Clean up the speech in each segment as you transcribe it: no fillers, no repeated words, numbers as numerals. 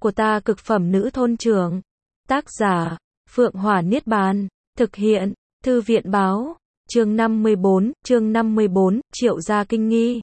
của ta cực phẩm nữ thôn trưởng. Tác giả, Phượng Hỏa Niết Bàn. Thực hiện, Thư viện Báo. Chương 54, Triệu gia kinh nghi.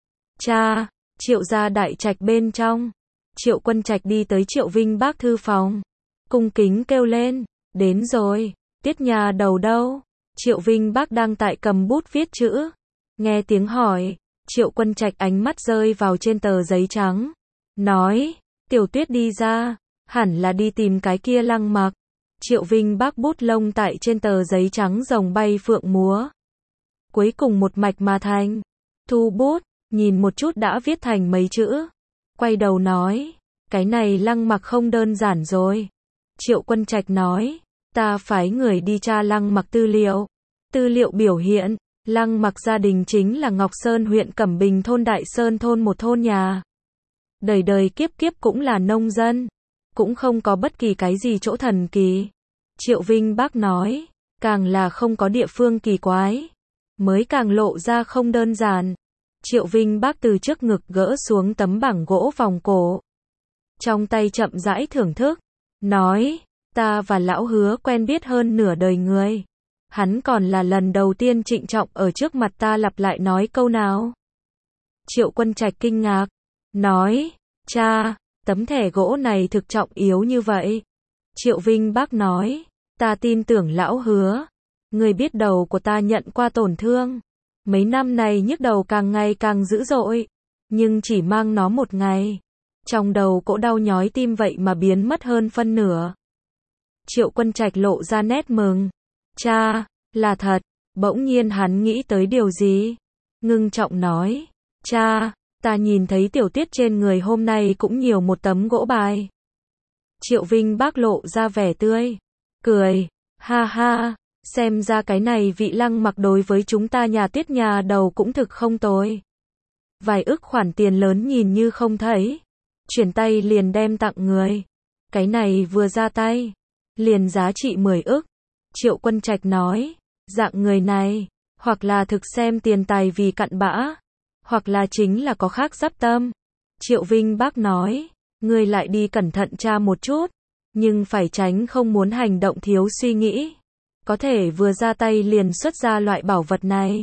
Cha, Triệu gia đại trạch bên trong. Triệu Quân Trạch đi tới Triệu Vinh Bác thư phòng. Cung kính kêu lên, đến rồi, Tiết nhà đầu đâu? Triệu Vinh Bác đang tại cầm bút viết chữ. Nghe tiếng hỏi, Triệu Quân Trạch ánh mắt rơi vào trên tờ giấy trắng. Nói, Tiểu Tuyết đi ra, hẳn là đi tìm cái kia Lăng Mặc. Triệu Vinh Bác bút lông tại trên tờ giấy trắng rồng bay phượng múa. Cuối cùng một mạch mà thành. Thu bút, nhìn một chút đã viết thành mấy chữ. Quay đầu nói, cái này Lăng Mặc không đơn giản rồi. Triệu Quân Trạch nói, ta phái người đi tra Lăng Mặc tư liệu. Tư liệu biểu hiện, Lăng Mặc gia đình chính là Ngọc Sơn huyện Cẩm Bình thôn Đại Sơn thôn một thôn nhà. Đời đời kiếp kiếp cũng là nông dân. Cũng không có bất kỳ cái gì chỗ thần kỳ. Triệu Vinh Bác nói, càng là không có địa phương kỳ quái. Mới càng lộ ra không đơn giản. Triệu Vinh Bác từ trước ngực gỡ xuống tấm bảng gỗ vòng cổ. Trong tay chậm rãi thưởng thức. Nói, ta và lão Hứa quen biết hơn nửa đời người. Hắn còn là lần đầu tiên trịnh trọng ở trước mặt ta lặp lại nói câu nào. Triệu Quân Trạch kinh ngạc. Nói, cha, tấm thẻ gỗ này thực trọng yếu như vậy. Triệu Vinh Bác nói, ta tin tưởng lão Hứa. Người biết đầu của ta nhận qua tổn thương. Mấy năm này nhức đầu càng ngày càng dữ dội. Nhưng chỉ mang nó một ngày. Trong đầu cỗ đau nhói tim vậy mà biến mất hơn phân nửa. Triệu Quân Trạch lộ ra nét mừng. Cha, là thật. Bỗng nhiên hắn nghĩ tới điều gì. Ngưng trọng nói, cha, ta nhìn thấy Tiểu Tuyết trên người hôm nay cũng nhiều một tấm gỗ bài. Triệu Vinh Bác lộ ra vẻ tươi. Cười, ha ha, xem ra cái này vị Lăng Mặc đối với chúng ta nhà Tiết nhà đầu cũng thực không tồi. Vài ức khoản tiền lớn nhìn như không thấy. Chuyển tay liền đem tặng người. Cái này vừa ra tay, liền giá trị 10 ức. Triệu Quân Trạch nói, dạng người này, hoặc là thực xem tiền tài vì cặn bã, hoặc là chính là có khác giáp tâm. Triệu Vinh Bác nói, ngươi lại đi cẩn thận tra một chút, nhưng phải tránh không muốn hành động thiếu suy nghĩ. Có thể vừa ra tay liền xuất ra loại bảo vật này.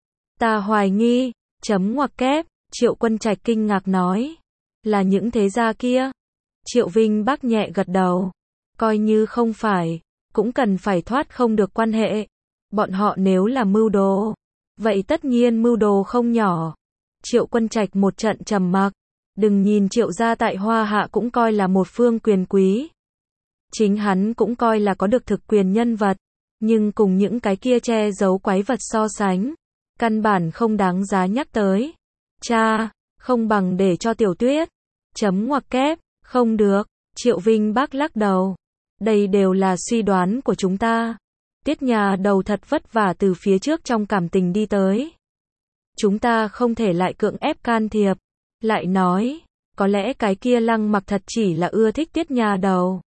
Ta hoài nghi, chấm ngoặc kép, Triệu Quân Trạch kinh ngạc nói, là những thế gia kia. Triệu Vinh Bác nhẹ gật đầu, coi như không phải, cũng cần phải thoát không được quan hệ. Bọn họ nếu là mưu đồ, vậy tất nhiên mưu đồ không nhỏ. Triệu Quân Trạch một trận trầm mặc. Đừng nhìn Triệu gia tại Hoa Hạ cũng coi là một phương quyền quý. Chính hắn cũng coi là có được thực quyền nhân vật. Nhưng cùng những cái kia che giấu quái vật so sánh, căn bản không đáng giá nhắc tới. Cha, không bằng để cho Tiểu Tuyết. Chấm ngoặc kép, không được. Triệu Vinh Bác lắc đầu. Đây đều là suy đoán của chúng ta. Tiết nhà đầu thật vất vả từ phía trước trong cảm tình đi tới. Chúng ta không thể lại cưỡng ép can thiệp. Lại nói, có lẽ cái kia Lăng Mặc thật chỉ là ưa thích Tiết nhà đầu.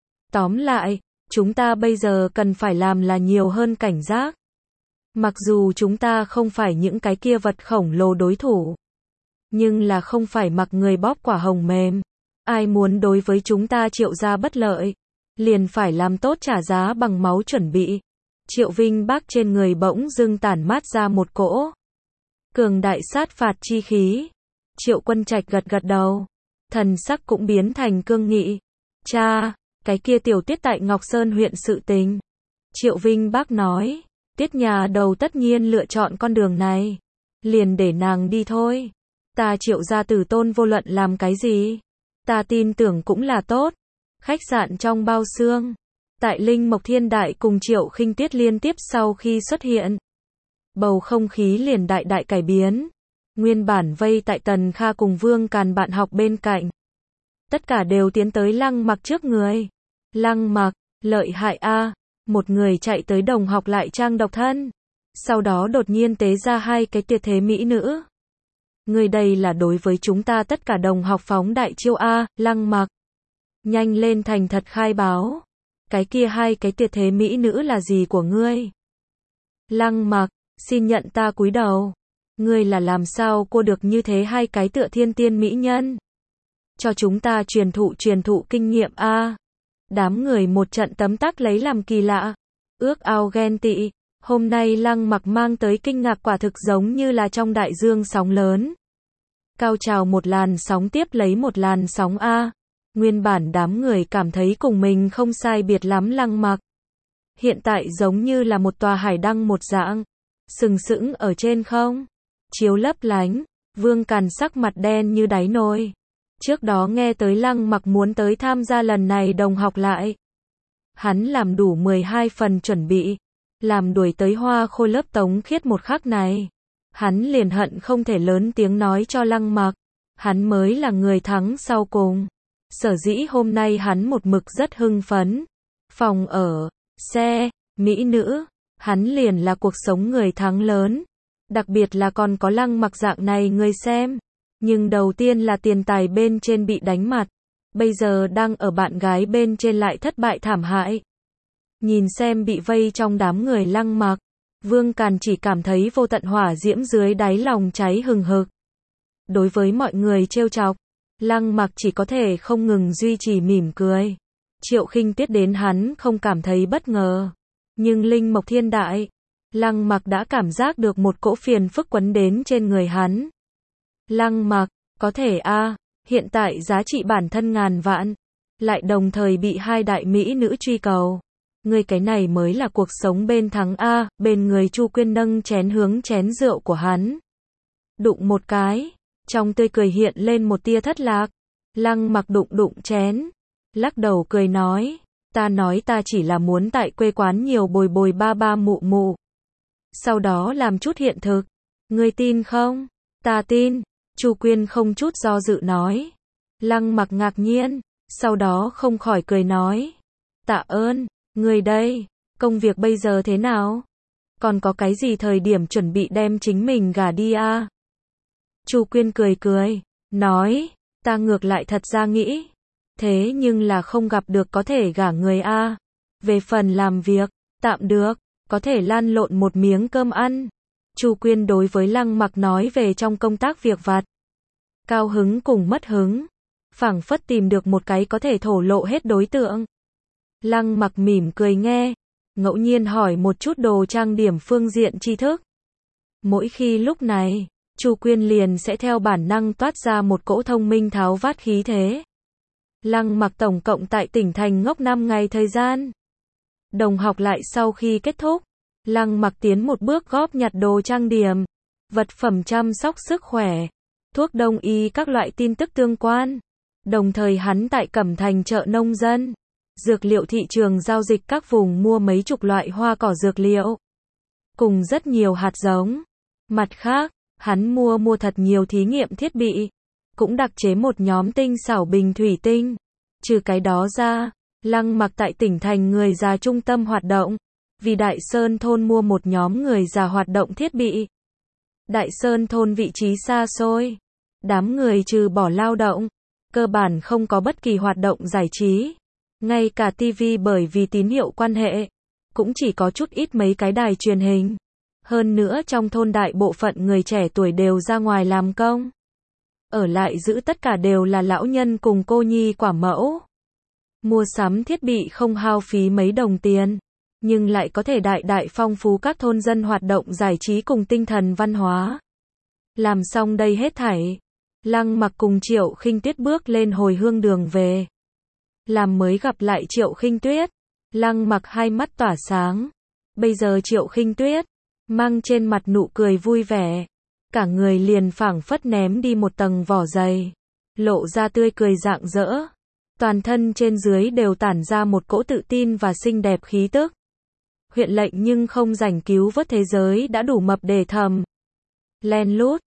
Tóm lại, chúng ta bây giờ cần phải làm là nhiều hơn cảnh giác. Mặc dù chúng ta không phải những cái kia vật khổng lồ đối thủ, nhưng là không phải mặc người bóp quả hồng mềm. Ai muốn đối với chúng ta Triệu gia bất lợi, liền phải làm tốt trả giá bằng máu chuẩn bị. Triệu Vinh Bác trên người bỗng dưng tản mát ra một cỗ cường đại sát phạt chi khí. Triệu Quân Trạch gật gật đầu, thần sắc cũng biến thành cương nghị. Cha, cái kia Tiểu Tuyết tại Ngọc Sơn huyện sự tình. Triệu Vinh Bác nói, Tiết nhà đầu tất nhiên lựa chọn con đường này. Liền để nàng đi thôi. Ta Triệu gia tử tôn vô luận làm cái gì, ta tin tưởng cũng là tốt. Khách sạn trong bao xương. Tại Linh Mộc Thiên Đại cùng Triệu Khinh Tuyết liên tiếp sau khi xuất hiện, bầu không khí liền đại đại cải biến. Nguyên bản vây tại Tần Kha cùng Vương Càn bạn học bên cạnh, tất cả đều tiến tới Lăng Mặc trước người. Lăng Mặc, lợi hại a. Một người chạy tới đồng học lại trang độc thân. Sau đó đột nhiên tế ra hai cái tuyệt thế mỹ nữ. Người đây là đối với chúng ta tất cả đồng học phóng đại chiêu a. Lăng Mặc, nhanh lên thành thật khai báo. Cái kia hai cái tuyệt thế mỹ nữ là gì của ngươi? Lăng Mặc, xin nhận ta cúi đầu. Ngươi là làm sao cô được như thế hai cái tựa thiên tiên mỹ nhân? cho chúng ta truyền thụ kinh nghiệm a. Đám người một trận tấm tắc lấy làm kỳ lạ, ước ao ghen tị. Hôm nay Lăng Mặc mang tới kinh ngạc quả thực giống như là trong đại dương sóng lớn. Cao trào một làn sóng tiếp lấy một làn sóng a. Nguyên bản đám người cảm thấy cùng mình không sai biệt lắm Lăng Mặc. Hiện tại giống như là một tòa hải đăng một dạng, sừng sững ở trên không, chiếu lấp lánh. Vương Càn sắc mặt đen như đáy nồi. Trước đó nghe tới Lăng Mặc muốn tới tham gia lần này đồng học lại. Hắn làm đủ 12 phần chuẩn bị, làm đuổi tới Hoa Khôi lớp Tống Khiết một khắc này. Hắn liền hận không thể lớn tiếng nói cho Lăng Mặc, hắn mới là người thắng sau cùng. Sở dĩ hôm nay hắn một mực rất hưng phấn. Phòng ở, xe, mỹ nữ, hắn liền là cuộc sống người thắng lớn. Đặc biệt là còn có Lăng Mặc dạng này người xem. Nhưng đầu tiên là tiền tài bên trên bị đánh mặt. Bây giờ đang ở bạn gái bên trên lại thất bại thảm hại. Nhìn xem bị vây trong đám người Lăng Mặc, Vương Càn chỉ cảm thấy vô tận hỏa diễm dưới đáy lòng cháy hừng hực. Đối với mọi người trêu chọc, Lăng Mặc chỉ có thể không ngừng duy trì mỉm cười. Triệu Khinh Tuyết đến hắn không cảm thấy bất ngờ. Nhưng linh mộc thiên đại, Lăng Mặc đã cảm giác được một cỗ phiền phức quấn đến trên người hắn. Lăng Mặc, có thể a, hiện tại giá trị bản thân ngàn vạn, lại đồng thời bị hai đại mỹ nữ truy cầu. Ngươi cái này mới là cuộc sống bên thắng a. Bên người Chu Quyên nâng chén hướng chén rượu của hắn. Đụng một cái, trong tươi cười hiện lên một tia thất lạc. Lăng Mặc đụng chén, lắc đầu cười nói, ta chỉ là muốn tại quê quán nhiều bồi bồi ba ba mụ mụ. Sau đó làm chút hiện thực. Ngươi tin không? Ta tin. Chu Quyên không chút do dự nói. Lăng Mặc ngạc nhiên, sau đó không khỏi cười nói, tạ ơn. Người đây, công việc bây giờ thế nào? Còn có cái gì thời điểm chuẩn bị đem chính mình gả đi a? Chu Quyên cười, nói, ta ngược lại thật ra nghĩ, thế nhưng là không gặp được có thể gả người a. Về phần làm việc, tạm được, có thể lăn lộn một miếng cơm ăn. Chu Quyên đối với Lăng Mặc nói về trong công tác việc vặt. Cao hứng cùng mất hứng, phảng phất tìm được một cái có thể thổ lộ hết đối tượng. Lăng Mặc mỉm cười nghe, ngẫu nhiên hỏi một chút đồ trang điểm phương diện tri thức. Mỗi khi lúc này, Chu Quyên liền sẽ theo bản năng toát ra một cỗ thông minh tháo vát khí thế. Lăng Mặc tổng cộng tại tỉnh thành ngốc 5 ngày thời gian. Đồng học lại sau khi kết thúc, Lăng Mặc tiến một bước góp nhặt đồ trang điểm, vật phẩm chăm sóc sức khỏe, thuốc đông y các loại tin tức tương quan. Đồng thời hắn tại Cẩm Thành chợ nông dân, dược liệu thị trường giao dịch các vùng mua mấy chục loại hoa cỏ dược liệu, cùng rất nhiều hạt giống. Mặt khác, hắn mua thật nhiều thí nghiệm thiết bị, cũng đặc chế một nhóm tinh xảo bình thủy tinh. Trừ cái đó ra, Lăng Mặc tại tỉnh thành người già trung tâm hoạt động, vì Đại Sơn thôn mua một nhóm người già hoạt động thiết bị. Đại Sơn thôn vị trí xa xôi, đám người trừ bỏ lao động, cơ bản không có bất kỳ hoạt động giải trí. Ngay cả TV bởi vì tín hiệu quan hệ, cũng chỉ có chút ít mấy cái đài truyền hình. Hơn nữa trong thôn đại bộ phận người trẻ tuổi đều ra ngoài làm công. Ở lại giữ tất cả đều là lão nhân cùng cô nhi quả mẫu. Mua sắm thiết bị không hao phí mấy đồng tiền, nhưng lại có thể đại đại phong phú các thôn dân hoạt động giải trí cùng tinh thần văn hóa. Làm xong đây hết thảy, Lăng Mặc cùng Triệu Khinh Tuyết bước lên hồi hương đường về. Làm mới gặp lại Triệu Khinh Tuyết, Lăng Mặc hai mắt tỏa sáng. Bây giờ Triệu Khinh Tuyết mang trên mặt nụ cười vui vẻ, cả người liền phảng phất ném đi một tầng vỏ dày, lộ ra tươi cười rạng rỡ. Toàn thân trên dưới đều tản ra một cỗ tự tin và xinh đẹp khí tức. Huyện lệnh nhưng không rảnh cứu vớt thế giới đã đủ mập để thầm. Len lút,